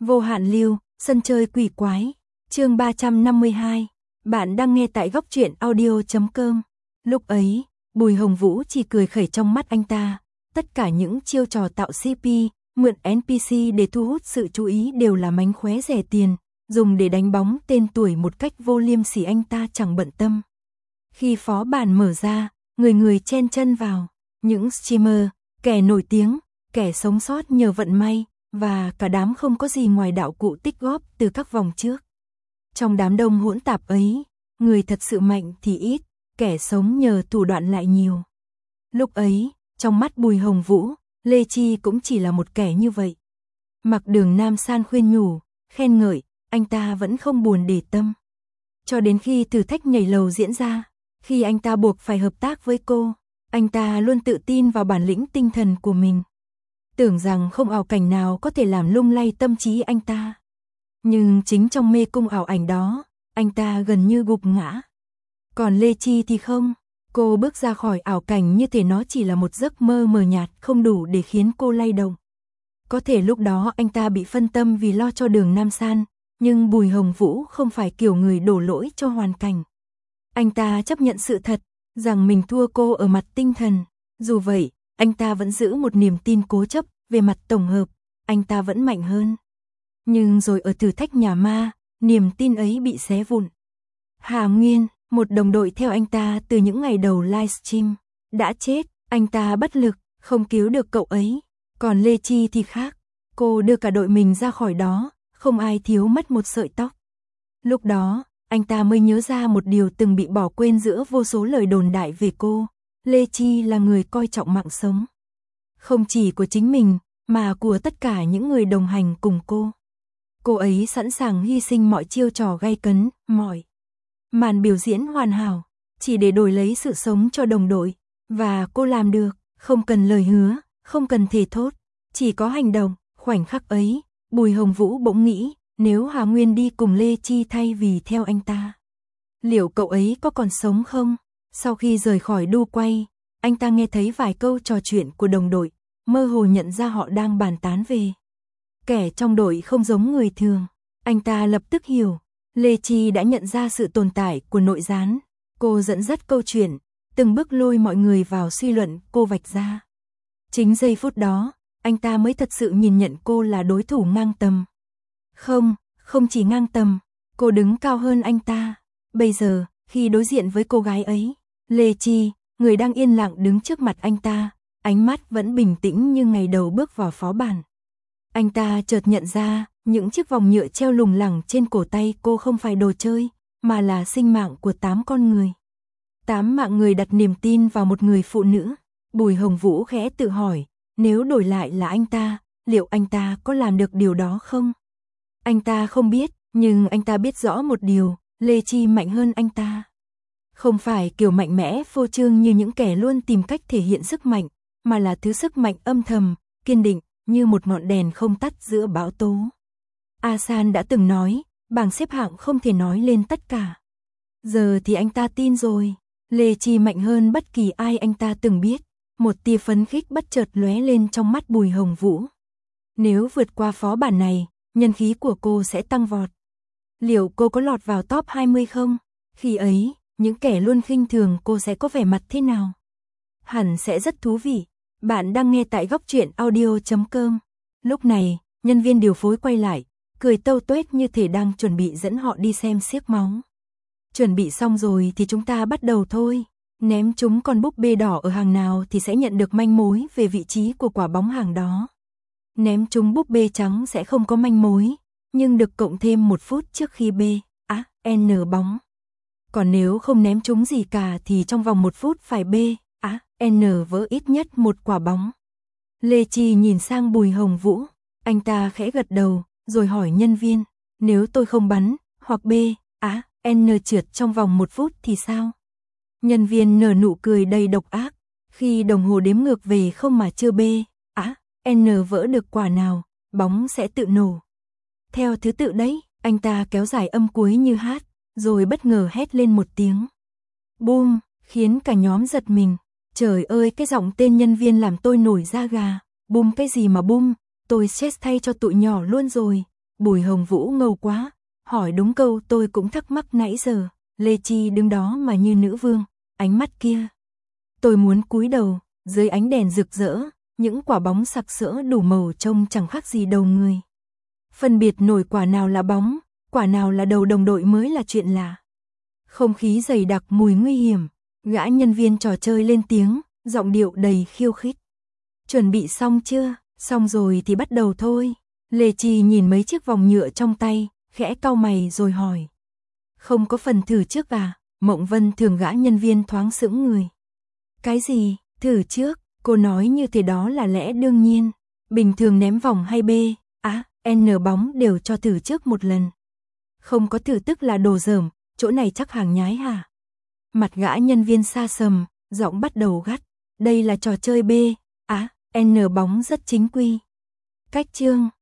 Vô hạn lưu, sân chơi quỷ quái, chương 352, bạn đang nghe tại góc truyện audio.com. Lúc ấy, Bùi Hồng Vũ chỉ cười khẩy trong mắt anh ta, tất cả những chiêu trò tạo CP, mượn NPC để thu hút sự chú ý đều là mánh khóe rẻ tiền, dùng để đánh bóng tên tuổi một cách vô liêm sỉ anh ta chẳng bận tâm. Khi phó bản mở ra, người người chen chân vào, những streamer, kẻ nổi tiếng, kẻ sống sót nhờ vận may, và cả đám không có gì ngoài đạo cụ tích góp từ các vòng trước. Trong đám đông hỗn tạp ấy, người thật sự mạnh thì ít, kẻ sống nhờ thủ đoạn lại nhiều. Lúc ấy, trong mắt Bùi Hồng Vũ, Lê Chi cũng chỉ là một kẻ như vậy. Mặc Đường Nam San khuyên nhủ, khen ngợi, anh ta vẫn không buồn để tâm. Cho đến khi thử thách nhảy lầu diễn ra, khi anh ta buộc phải hợp tác với cô, anh ta luôn tự tin vào bản lĩnh tinh thần của mình. Tưởng rằng không ảo cảnh nào có thể làm lung lay tâm trí anh ta. Nhưng chính trong mê cung ảo ảnh đó, anh ta gần như gục ngã. Còn Lê Chi thì không, cô bước ra khỏi ảo cảnh như thể nó chỉ là một giấc mơ mờ nhạt không đủ để khiến cô lay động. Có thể lúc đó anh ta bị phân tâm vì lo cho Đường Nam San, nhưng Bùi Hồng Vũ không phải kiểu người đổ lỗi cho hoàn cảnh. Anh ta chấp nhận sự thật, rằng mình thua cô ở mặt tinh thần. Dù vậy, anh ta vẫn giữ một niềm tin cố chấp, về mặt tổng hợp, anh ta vẫn mạnh hơn. Nhưng rồi ở thử thách nhà ma, niềm tin ấy bị xé vụn. Hà Nguyên, một đồng đội theo anh ta từ những ngày đầu livestream, đã chết, anh ta bất lực, không cứu được cậu ấy. Còn Lê Chi thì khác, cô đưa cả đội mình ra khỏi đó, không ai thiếu mất một sợi tóc. Lúc đó, anh ta mới nhớ ra một điều từng bị bỏ quên giữa vô số lời đồn đại về cô. Lê Chi là người coi trọng mạng sống. Không chỉ của chính mình, mà của tất cả những người đồng hành cùng cô. Cô ấy sẵn sàng hy sinh mọi chiêu trò gay cấn, mọi màn biểu diễn hoàn hảo, chỉ để đổi lấy sự sống cho đồng đội. Và cô làm được, không cần lời hứa, không cần thề thốt, chỉ có hành động. Khoảnh khắc ấy, Bùi Hồng Vũ bỗng nghĩ, nếu Hà Nguyên đi cùng Lê Chi thay vì theo anh ta, liệu cậu ấy có còn sống không? Sau khi rời khỏi đu quay, anh ta nghe thấy vài câu trò chuyện của đồng đội, mơ hồ nhận ra họ đang bàn tán về kẻ trong đội không giống người thường. Anh ta lập tức hiểu, Lê Chi đã nhận ra sự tồn tại của nội gián. Cô dẫn dắt câu chuyện, từng bước lôi mọi người vào suy luận cô vạch ra. Chính giây phút đó, anh ta mới thật sự nhìn nhận cô là đối thủ ngang tầm. Không chỉ ngang tầm, cô đứng cao hơn anh ta. Bây giờ, khi đối diện với cô gái ấy, Lê Chi, người đang yên lặng đứng trước mặt anh ta, ánh mắt vẫn bình tĩnh như ngày đầu bước vào phó bản. Anh ta chợt nhận ra, những chiếc vòng nhựa treo lủng lẳng trên cổ tay cô không phải đồ chơi, mà là sinh mạng của 8 con người. 8 mạng người đặt niềm tin vào một người phụ nữ. Bùi Hồng Vũ khẽ tự hỏi, nếu đổi lại là anh ta, liệu anh ta có làm được điều đó không? Anh ta không biết, nhưng anh ta biết rõ một điều, Lê Chi mạnh hơn anh ta. Không phải kiểu mạnh mẽ phô trương như những kẻ luôn tìm cách thể hiện sức mạnh, mà là thứ sức mạnh âm thầm, kiên định, như một ngọn đèn không tắt giữa bão tố. A San đã từng nói, bảng xếp hạng không thể nói lên tất cả. Giờ thì anh ta tin rồi, Lê Chi mạnh hơn bất kỳ ai anh ta từng biết. Một tia phấn khích bất chợt lóe lên trong mắt Bùi Hồng Vũ. Nếu vượt qua phó bản này, nhân khí của cô sẽ tăng vọt. Liệu cô có lọt vào top 20 không? Khi ấy, những kẻ luôn khinh thường cô sẽ có vẻ mặt thế nào? Hẳn sẽ rất thú vị. Bạn đang nghe tại góc truyện audio.com. Lúc này, nhân viên điều phối quay lại, cười tâu tuét như thể đang chuẩn bị dẫn họ đi xem xiếc máu. Chuẩn bị xong rồi thì chúng ta bắt đầu thôi. Ném chúng con búp bê đỏ ở hàng nào thì sẽ nhận được manh mối về vị trí của quả bóng hàng đó. Ném chúng búp bê trắng sẽ không có manh mối, nhưng được cộng thêm 1 phút trước khi N bóng. Còn nếu không ném chúng gì cả thì trong vòng 1 phút phải N vỡ ít nhất một quả bóng. Lê Chi nhìn sang Bùi Hồng Vũ, anh ta khẽ gật đầu, rồi hỏi nhân viên, nếu tôi không bắn, hoặc N trượt trong vòng 1 phút thì sao? Nhân viên nở nụ cười đầy độc ác, khi đồng hồ đếm ngược về không mà chưa N vỡ được quả nào, bóng sẽ tự nổ. Theo thứ tự đấy, anh ta kéo dài âm cuối như hát, rồi bất ngờ hét lên một tiếng. Boom, khiến cả nhóm giật mình. Trời ơi, cái giọng tên nhân viên làm tôi nổi da gà. Boom cái gì mà boom, tôi stress thay cho tụi nhỏ luôn rồi. Bùi Hồng Vũ ngầu quá, hỏi đúng câu tôi cũng thắc mắc nãy giờ. Lê Chi đứng đó mà như nữ vương, ánh mắt kia. Tôi muốn cúi đầu, dưới ánh đèn rực rỡ, những quả bóng sặc sỡ đủ màu trông chẳng khác gì đầu người. Phân biệt nổi quả nào là bóng, quả nào là đầu đồng đội mới là chuyện lạ. Không khí dày đặc mùi nguy hiểm, gã nhân viên trò chơi lên tiếng, giọng điệu đầy khiêu khích. Chuẩn bị xong chưa? Xong rồi thì bắt đầu thôi. Lê Chi nhìn mấy chiếc vòng nhựa trong tay, khẽ cau mày rồi hỏi. Không có phần thử trước à? Mộng Vân Thường gã nhân viên thoáng sững người. Cái gì? Thử trước? Cô nói như thế đó là lẽ đương nhiên. Bình thường ném vòng hay B, N bóng đều cho thử trước một lần. Không có thử tức là đồ dởm, chỗ này chắc hàng nhái hả? Mặt gã nhân viên xa sầm, giọng bắt đầu gắt. Đây là trò chơi B, N bóng rất chính quy. Cách chương